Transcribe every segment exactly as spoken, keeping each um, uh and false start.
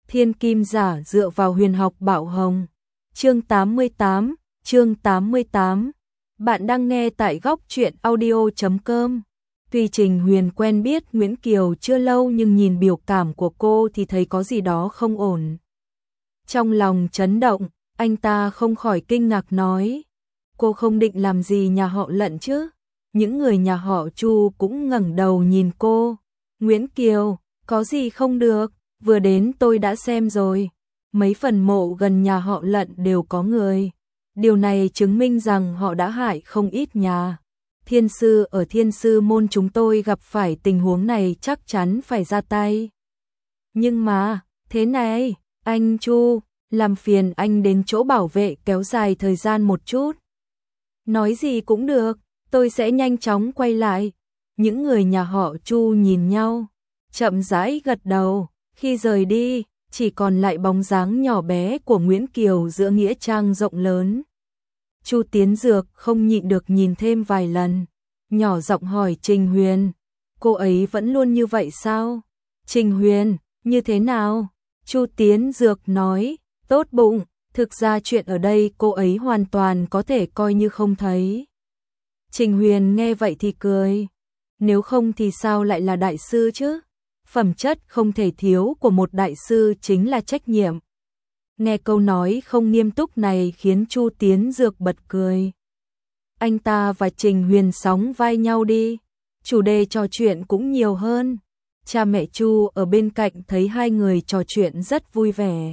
Thiên kim giả dựa vào huyền học Bảo Hồng. Chương tám mươi tám, chương tám mươi tám. Bạn đang nghe tại góc truyện audio chấm com. Tuy Trình Huyền quen biết Nguyễn Kiều chưa lâu nhưng nhìn biểu cảm của cô thì thấy có gì đó không ổn. Trong lòng chấn động, anh ta không khỏi kinh ngạc nói: "Cô không định làm gì nhà họ Lận chứ?" Những người nhà họ Chu cũng ngẩng đầu nhìn cô. "Nguyễn Kiều, có gì không được, vừa đến tôi đã xem rồi. Mấy phần mộ gần nhà họ Lận đều có người. Điều này chứng minh rằng họ đã hại không ít nhà. Thiên sư ở Thiên sư môn chúng tôi gặp phải tình huống này chắc chắn phải ra tay. Nhưng mà, thế này, anh Chu, làm phiền anh đến chỗ bảo vệ kéo dài thời gian một chút." "Nói gì cũng được, tôi sẽ nhanh chóng quay lại." Những người nhà họ Chu nhìn nhau, chậm rãi gật đầu. Khi rời đi, chỉ còn lại bóng dáng nhỏ bé của Nguyễn Kiều giữa nghĩa trang rộng lớn. Chu Tiến Dược không nhịn được nhìn thêm vài lần, nhỏ giọng hỏi Trình Huyền: "Cô ấy vẫn luôn như vậy sao?" "Trình Huyền, như thế nào?" Chu Tiến Dược nói: "Tốt bụng, thực ra chuyện ở đây cô ấy hoàn toàn có thể coi như không thấy." Trình Huyền nghe vậy thì cười: "Nếu không thì sao lại là đại sư chứ? Phẩm chất không thể thiếu của một đại sư chính là trách nhiệm." Nghe câu nói không nghiêm túc này khiến Chu Tiến Dược bật cười. Anh ta và Trình Huyền sóng vai nhau đi, chủ đề trò chuyện cũng nhiều hơn. Cha mẹ Chu ở bên cạnh thấy hai người trò chuyện rất vui vẻ,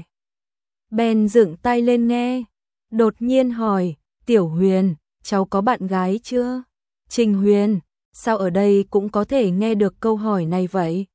bèn dựng tay lên nghe, đột nhiên hỏi: "Tiểu Huyền, cháu có bạn gái chưa?" "Trình Huyền, sao ở đây cũng có thể nghe được câu hỏi này vậy?"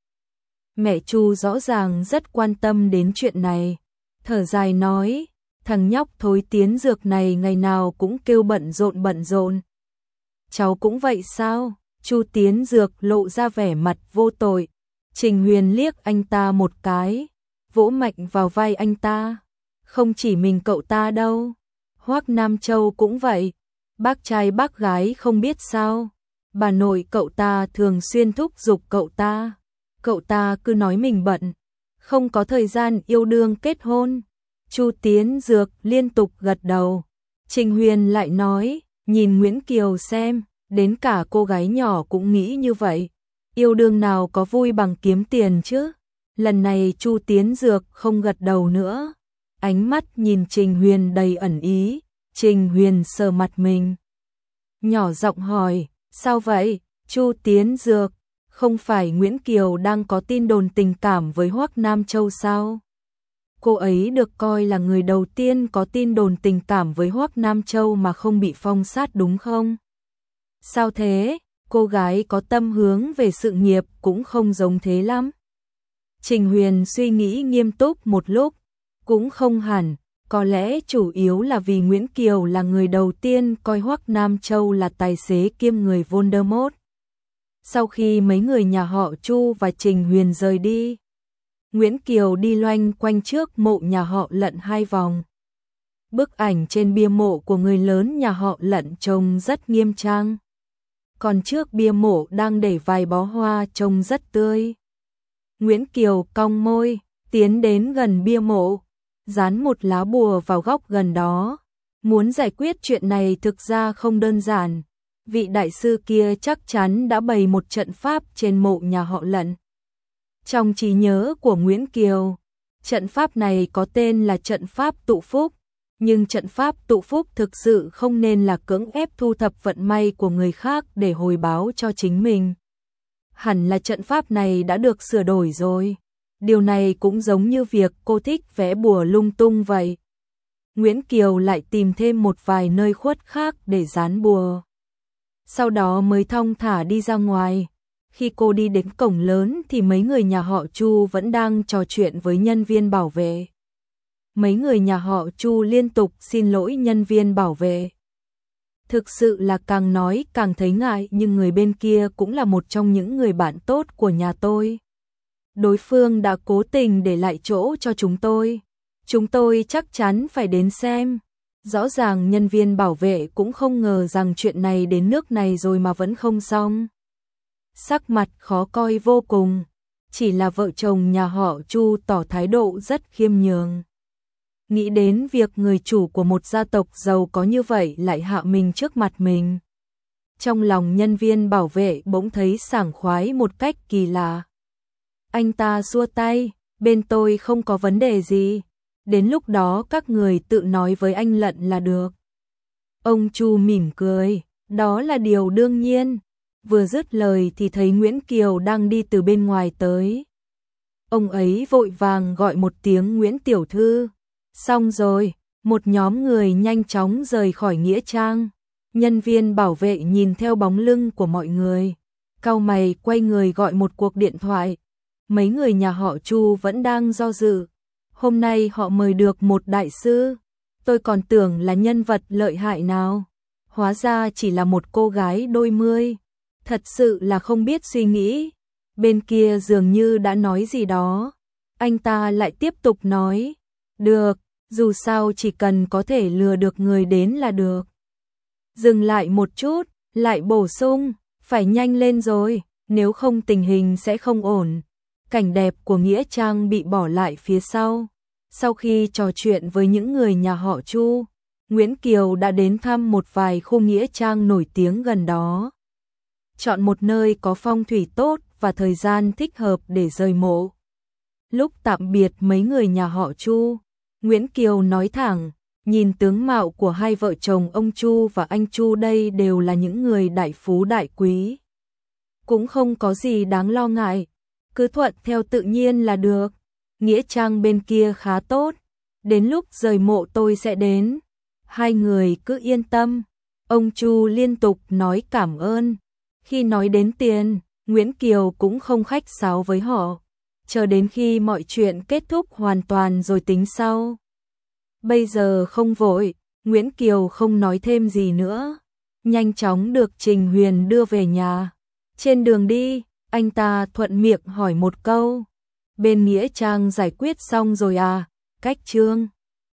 Mẹ Chu rõ ràng rất quan tâm đến chuyện này, thở dài nói: "Thằng nhóc thối Tiến Dược này ngày nào cũng kêu bận rộn bận rộn." "Cháu cũng vậy sao?" Chu Tiến Dược lộ ra vẻ mặt vô tội. Trình Huyền liếc anh ta một cái, vỗ mạnh vào vai anh ta: "Không chỉ mình cậu ta đâu, Hoắc Nam Châu cũng vậy. Bác trai bác gái không biết sao, bà nội cậu ta thường xuyên thúc giục cậu ta. Cậu ta cứ nói mình bận, không có thời gian yêu đương kết hôn." Chu Tiến Dược liên tục gật đầu. Trình Huyền lại nói: "Nhìn Nguyễn Kiều xem, đến cả cô gái nhỏ cũng nghĩ như vậy. Yêu đương nào có vui bằng kiếm tiền chứ?" Lần này Chu Tiến Dược không gật đầu nữa, ánh mắt nhìn Trình Huyền đầy ẩn ý. Trình Huyền sờ mặt mình, nhỏ giọng hỏi: "Sao vậy, Chu Tiến Dược? Không phải Nguyễn Kiều đang có tin đồn tình cảm với Hoắc Nam Châu sao? Cô ấy được coi là người đầu tiên có tin đồn tình cảm với Hoắc Nam Châu mà không bị phong sát đúng không?" "Sao thế, cô gái có tâm hướng về sự nghiệp cũng không giống thế lắm." Trình Huyền suy nghĩ nghiêm túc một lúc, cũng không hẳn, có lẽ chủ yếu là vì Nguyễn Kiều là người đầu tiên coi Hoắc Nam Châu là tài xế kiêm người Voldemort. Sau khi mấy người nhà họ Chu và Trình Huyền rời đi, Nguyễn Kiều đi loanh quanh trước mộ nhà họ Lận hai vòng. Bức ảnh trên bia mộ của người lớn nhà họ Lận trông rất nghiêm trang, còn trước bia mộ đang để vài bó hoa trông rất tươi. Nguyễn Kiều cong môi, tiến đến gần bia mộ, dán một lá bùa vào góc gần đó. Muốn giải quyết chuyện này thực ra không đơn giản. Vị đại sư kia chắc chắn đã bày một trận pháp trên mộ nhà họ Lận. Trong trí nhớ của Nguyễn Kiều, trận pháp này có tên là trận pháp tụ phúc, nhưng trận pháp tụ phúc thực sự không nên là cưỡng ép thu thập vận may của người khác để hồi báo cho chính mình. Hẳn là trận pháp này đã được sửa đổi rồi. Điều này cũng giống như việc cô thích vẽ bùa lung tung vậy. Nguyễn Kiều lại tìm thêm một vài nơi khuất khác để dán bùa, sau đó mới thong thả đi ra ngoài. Khi cô đi đến cổng lớn thì mấy người nhà họ Chu vẫn đang trò chuyện với nhân viên bảo vệ. Mấy người nhà họ Chu liên tục xin lỗi nhân viên bảo vệ. Thực sự là càng nói càng thấy ngại, nhưng người bên kia cũng là một trong những người bạn tốt của nhà tôi. Đối phương đã cố tình để lại chỗ cho chúng tôi. Chúng tôi chắc chắn phải đến xem. Rõ ràng nhân viên bảo vệ cũng không ngờ rằng chuyện này đến nước này rồi mà vẫn không xong. Sắc mặt khó coi vô cùng. chỉ là vợ chồng nhà họ Chu tỏ thái độ rất khiêm nhường. Nghĩ đến việc người chủ của một gia tộc giàu có như vậy lại hạ mình trước mặt mình. Trong lòng nhân viên bảo vệ bỗng thấy sảng khoái một cách kỳ lạ. Anh ta xua tay, bên tôi không có vấn đề gì. Đến lúc đó các người tự nói với anh Lận là được. Ông Chu mỉm cười, đó là điều đương nhiên. Vừa dứt lời thì thấy Nguyễn Kiều đang đi từ bên ngoài tới. Ông ấy vội vàng gọi một tiếng Nguyễn tiểu thư. Xong rồi, một nhóm người nhanh chóng rời khỏi nghĩa trang. Nhân viên bảo vệ nhìn theo bóng lưng của mọi người, cau mày quay người gọi một cuộc điện thoại. Mấy người nhà họ Chu vẫn đang do dự. Hôm nay họ mời được một đại sư. Tôi còn tưởng là nhân vật lợi hại nào. Hóa ra chỉ là một cô gái đôi mươi. Thật sự là không biết suy nghĩ. Bên kia dường như đã nói gì đó. Anh ta lại tiếp tục nói. Được, dù sao chỉ cần có thể lừa được người đến là được. Dừng lại một chút, lại bổ sung. Phải nhanh lên rồi, nếu không tình hình sẽ không ổn. Cảnh đẹp của nghĩa trang bị bỏ lại phía sau. Sau khi trò chuyện với những người nhà họ Chu, Nguyễn Kiều đã đến thăm một vài khu nghĩa trang nổi tiếng gần đó. Chọn một nơi có phong thủy tốt và thời gian thích hợp để rời mộ. Lúc tạm biệt mấy người nhà họ Chu, Nguyễn Kiều nói thẳng, nhìn tướng mạo của hai vợ chồng ông Chu và anh Chu đây đều là những người đại phú đại quý. Cũng không có gì đáng lo ngại, cứ thuận theo tự nhiên là được. Nghĩa trang bên kia khá tốt, đến lúc rời mộ tôi sẽ đến. Hai người cứ yên tâm. Ông Chu liên tục nói cảm ơn. Khi nói đến tiền, Nguyễn Kiều cũng không khách sáo với họ. Chờ đến khi mọi chuyện kết thúc hoàn toàn rồi tính sau. Bây giờ không vội, Nguyễn Kiều không nói thêm gì nữa. Nhanh chóng được Trình Huyền đưa về nhà. Trên đường đi, anh ta thuận miệng hỏi một câu. Bên nghĩa trang giải quyết xong rồi à? Cách Trương